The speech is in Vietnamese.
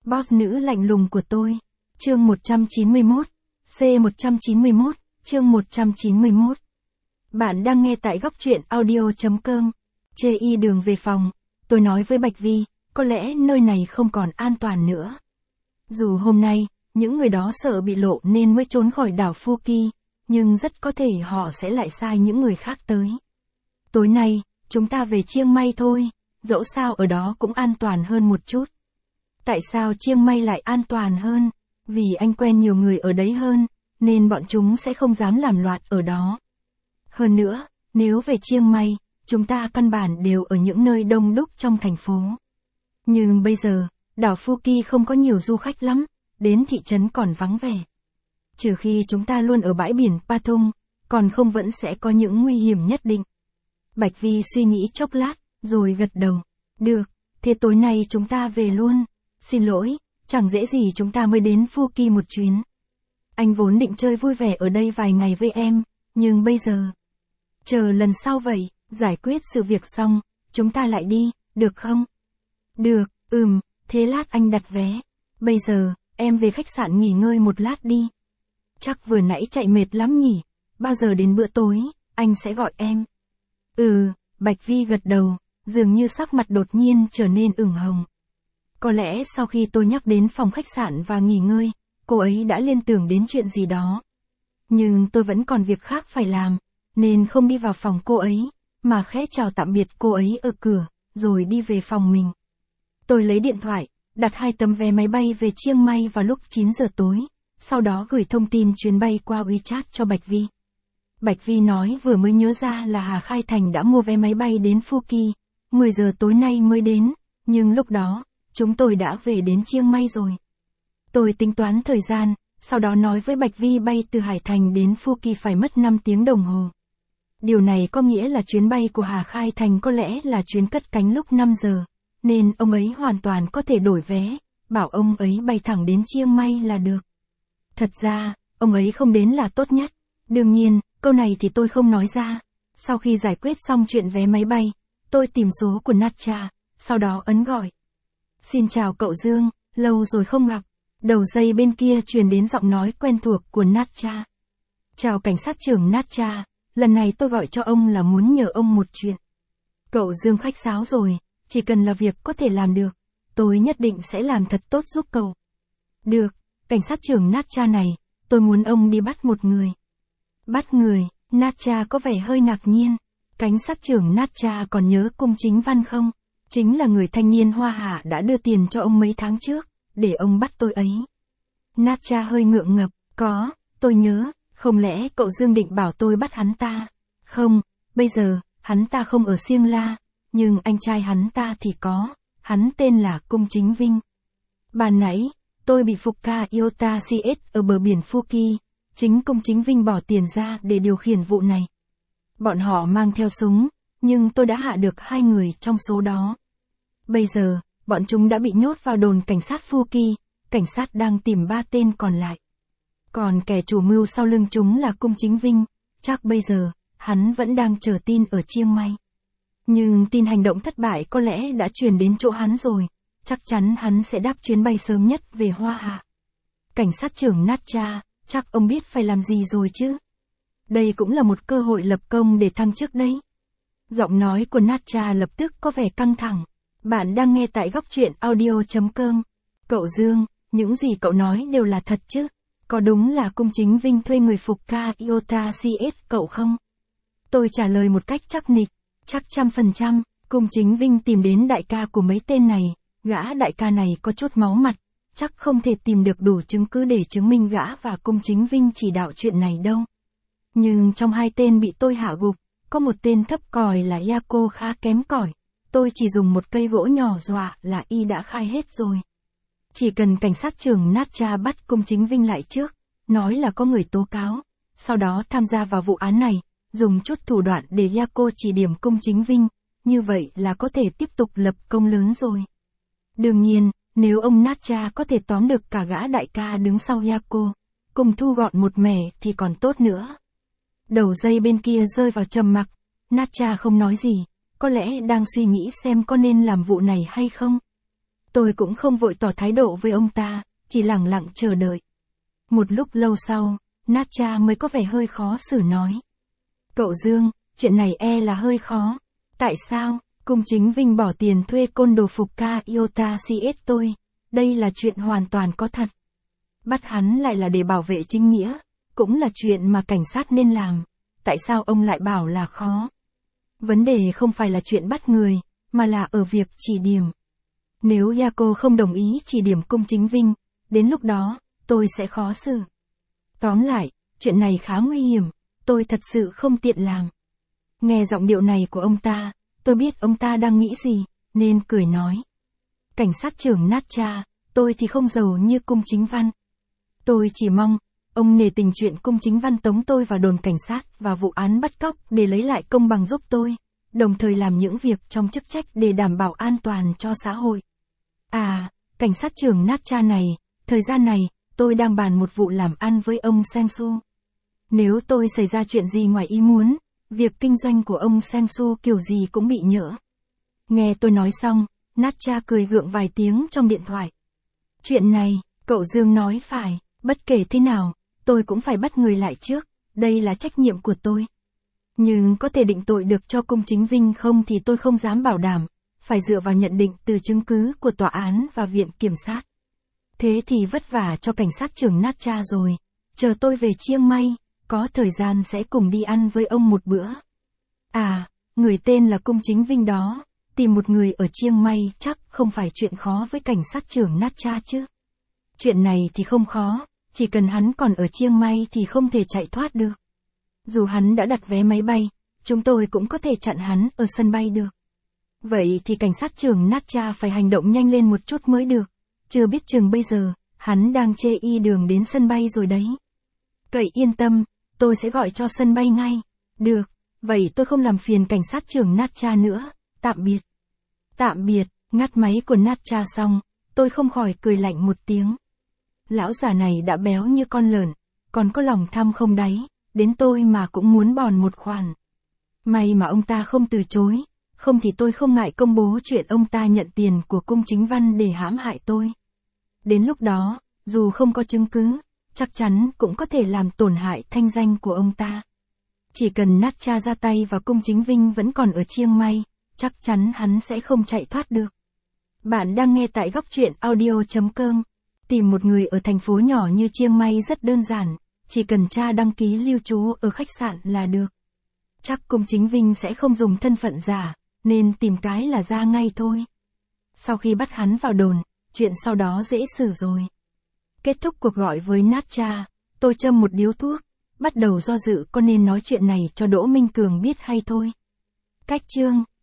Boss nữ lạnh lùng của tôi. Chương 191. C191, chương 191. Bạn đang nghe tại góc truyện audio.com. Chê y đường về phòng, tôi nói với Bạch Vi, có lẽ nơi này không còn an toàn nữa. Dù hôm nay, những người đó sợ bị lộ nên mới trốn khỏi đảo Phuket, nhưng rất có thể họ sẽ lại sai những người khác tới. Tối nay, chúng ta về Chiang Mai thôi, dẫu sao ở đó cũng an toàn hơn một chút. Tại sao Chiang Mai lại an toàn hơn? Vì anh quen nhiều người ở đấy hơn, nên bọn chúng sẽ không dám làm loạn ở đó. Hơn nữa, nếu về Chiang Mai, chúng ta căn bản đều ở những nơi đông đúc trong thành phố. Nhưng bây giờ, đảo Phuket không có nhiều du khách lắm, đến thị trấn còn vắng vẻ. Trừ khi chúng ta luôn ở bãi biển Pathum, còn không vẫn sẽ có những nguy hiểm nhất định. Bạch Vi suy nghĩ chốc lát, rồi gật đầu. Được, thế tối nay chúng ta về luôn. Xin lỗi, chẳng dễ gì chúng ta mới đến Phuket một chuyến. Anh vốn định chơi vui vẻ ở đây vài ngày với em, nhưng bây giờ... Chờ lần sau vậy, giải quyết sự việc xong, chúng ta lại đi, được không? Được, thế lát anh đặt vé. Bây giờ, em về khách sạn nghỉ ngơi một lát đi. Chắc vừa nãy chạy mệt lắm nhỉ, bao giờ đến bữa tối, anh sẽ gọi em. Bạch Vi gật đầu, dường như sắc mặt đột nhiên trở nên ửng hồng. Có lẽ sau khi tôi nhắc đến phòng khách sạn và nghỉ ngơi, cô ấy đã liên tưởng đến chuyện gì đó. Nhưng tôi vẫn còn việc khác phải làm, nên không đi vào phòng cô ấy, mà khẽ chào tạm biệt cô ấy ở cửa, rồi đi về phòng mình. Tôi lấy điện thoại, đặt 2 tấm vé máy bay về Chiang Mai vào lúc 9 giờ tối, sau đó gửi thông tin chuyến bay qua WeChat cho Bạch Vi. Bạch Vi nói vừa mới nhớ ra là Hà Khai Thành đã mua vé máy bay đến Phuket, 10 giờ tối nay mới đến, nhưng lúc đó, chúng tôi đã về đến Chiang Mai rồi. Tôi tính toán thời gian, sau đó nói với Bạch Vi bay từ Hải Thành đến Phuket phải mất 5 tiếng đồng hồ. Điều này có nghĩa là chuyến bay của Hà Khai Thành có lẽ là chuyến cất cánh lúc 5 giờ, nên ông ấy hoàn toàn có thể đổi vé, bảo ông ấy bay thẳng đến Chiang Mai là được. Thật ra, ông ấy không đến là tốt nhất. Đương nhiên, câu này thì tôi không nói ra. Sau khi giải quyết xong chuyện vé máy bay, tôi tìm số của Natcha, sau đó ấn gọi. Xin chào cậu Dương, lâu rồi không gặp. Đầu dây bên kia truyền đến giọng nói quen thuộc của Natcha. Chào cảnh sát trưởng Natcha, lần này tôi gọi cho ông là muốn nhờ ông một chuyện. Cậu Dương khách sáo rồi, chỉ cần là việc có thể làm được, tôi nhất định sẽ làm thật tốt giúp cậu. Được, cảnh sát trưởng Natcha này, tôi muốn ông đi bắt một người. Bắt người? Natcha có vẻ hơi ngạc nhiên. Cảnh sát trưởng Natcha còn nhớ Cung Chính Văn không? Chính là người thanh niên Hoa Hạ đã đưa tiền cho ông mấy tháng trước, để ông bắt tôi ấy. Natcha hơi ngượng ngập, có, tôi nhớ, không lẽ cậu Dương định bảo tôi bắt hắn ta? Không, bây giờ, hắn ta không ở Siêng La, nhưng anh trai hắn ta thì có, hắn tên là Cung Chính Vinh. Ban nãy, tôi bị Fuka Iota CS ở bờ biển Phuket, chính Cung Chính Vinh bỏ tiền ra để điều khiển vụ này. Bọn họ mang theo súng, nhưng tôi đã hạ được 2 người trong số đó. Bây giờ, bọn chúng đã bị nhốt vào đồn cảnh sát Phuket, cảnh sát đang tìm 3 tên còn lại. Còn kẻ chủ mưu sau lưng chúng là Cung Chính Vinh, chắc bây giờ, hắn vẫn đang chờ tin ở Chiang Mai. Nhưng tin hành động thất bại có lẽ đã truyền đến chỗ hắn rồi, chắc chắn hắn sẽ đáp chuyến bay sớm nhất về Hoa Hạ. Cảnh sát trưởng Natcha, chắc ông biết phải làm gì rồi chứ? Đây cũng là một cơ hội lập công để thăng chức đấy. Giọng nói của Natcha lập tức có vẻ căng thẳng. Bạn đang nghe tại góc truyện audio.com. Cậu Dương, những gì cậu nói đều là thật chứ? Có đúng là Cung Chính Vinh thuê người phục ca Iota CS cậu không? Tôi trả lời một cách chắc nịch, chắc 100%, Cung Chính Vinh tìm đến đại ca của mấy tên này, gã đại ca này có chút máu mặt, chắc không thể tìm được đủ chứng cứ để chứng minh gã và Cung Chính Vinh chỉ đạo chuyện này đâu. Nhưng trong 2 tên bị tôi hạ gục, có một tên thấp còi là Yako khá kém cỏi. Tôi chỉ dùng một cây gỗ nhỏ dọa là y đã khai hết rồi. Chỉ cần cảnh sát trưởng Natcha bắt Cung Chính Vinh lại trước, nói là có người tố cáo, sau đó tham gia vào vụ án này, dùng chút thủ đoạn để Yako chỉ điểm Cung Chính Vinh, như vậy là có thể tiếp tục lập công lớn rồi. Đương nhiên, nếu ông Natcha có thể tóm được cả gã đại ca đứng sau Yako, cùng thu gọn một mẻ thì còn tốt nữa. Đầu dây bên kia rơi vào trầm mặc, Natcha không nói gì, có lẽ đang suy nghĩ xem có nên làm vụ này hay không. Tôi cũng không vội tỏ thái độ với ông ta, chỉ lặng lặng chờ đợi. Một lúc lâu sau, Natcha mới có vẻ hơi khó xử nói. Cậu Dương, chuyện này là hơi khó. Tại sao? Cung Chính Vinh bỏ tiền thuê côn đồ phục ca Iota CS tôi. Đây là chuyện hoàn toàn có thật. Bắt hắn lại là để bảo vệ chính nghĩa, cũng là chuyện mà cảnh sát nên làm. Tại sao ông lại bảo là khó? Vấn đề không phải là chuyện bắt người, mà là ở việc chỉ điểm. Nếu Yako không đồng ý chỉ điểm Cung Chính Vinh, đến lúc đó, tôi sẽ khó xử. Tóm lại, chuyện này khá nguy hiểm, tôi thật sự không tiện làm. Nghe giọng điệu này của ông ta, tôi biết ông ta đang nghĩ gì, nên cười nói. Cảnh sát trưởng Natcha, tôi thì không giàu như Cung Chính Văn. Tôi chỉ mong, ông nể tình chuyện Cung Chính Văn tống tôi vào đồn cảnh sát và vụ án bắt cóc để lấy lại công bằng giúp tôi, đồng thời làm những việc trong chức trách để đảm bảo an toàn cho xã hội. À, cảnh sát trưởng Natcha này, thời gian này, tôi đang bàn một vụ làm ăn với ông Sengsu. Nếu tôi xảy ra chuyện gì ngoài ý muốn, việc kinh doanh của ông Sengsu kiểu gì cũng bị nhỡ. Nghe tôi nói xong, Natcha cười gượng vài tiếng trong điện thoại. Chuyện này, cậu Dương nói phải, bất kể thế nào, tôi cũng phải bắt người lại trước, đây là trách nhiệm của tôi. Nhưng có thể định tội được cho Cung Chính Vinh không thì tôi không dám bảo đảm, phải dựa vào nhận định từ chứng cứ của tòa án và viện kiểm sát. Thế thì vất vả cho cảnh sát trưởng Natcha rồi, chờ tôi về Chiang Mai, có thời gian sẽ cùng đi ăn với ông một bữa. À, người tên là Cung Chính Vinh đó, tìm một người ở Chiang Mai chắc không phải chuyện khó với cảnh sát trưởng Natcha chứ. Chuyện này thì không khó, chỉ cần hắn còn ở Chiang Mai thì không thể chạy thoát được. Dù hắn đã đặt vé máy bay, chúng tôi cũng có thể chặn hắn ở sân bay được. Vậy thì cảnh sát trưởng Natcha phải hành động nhanh lên một chút mới được, chưa biết chừng bây giờ, hắn đang chê y đường đến sân bay rồi đấy. Cậy yên tâm, tôi sẽ gọi cho sân bay ngay. Được, vậy tôi không làm phiền cảnh sát trưởng Natcha nữa, tạm biệt. Tạm biệt, ngắt máy của Natcha xong, tôi không khỏi cười lạnh một tiếng. Lão già này đã béo như con lợn, còn có lòng tham không đáy, đến tôi mà cũng muốn bòn một khoản. May mà ông ta không từ chối, không thì tôi không ngại công bố chuyện ông ta nhận tiền của Cung Chính Văn để hãm hại tôi. Đến lúc đó, dù không có chứng cứ, chắc chắn cũng có thể làm tổn hại thanh danh của ông ta. Chỉ cần Natcha ra tay và Cung Chính Vinh vẫn còn ở Chiang Mai, chắc chắn hắn sẽ không chạy thoát được. Bạn đang nghe tại góc truyện audio.com. Tìm một người ở thành phố nhỏ như Chiang Mai rất đơn giản, chỉ cần tra đăng ký lưu trú ở khách sạn là được. Chắc Cung Chính Vinh sẽ không dùng thân phận giả, nên tìm cái là ra ngay thôi. Sau khi bắt hắn vào đồn, chuyện sau đó dễ xử rồi. Kết thúc cuộc gọi với Natcha, tôi châm một điếu thuốc, bắt đầu do dự có nên nói chuyện này cho Đỗ Minh Cường biết hay thôi. Cách chương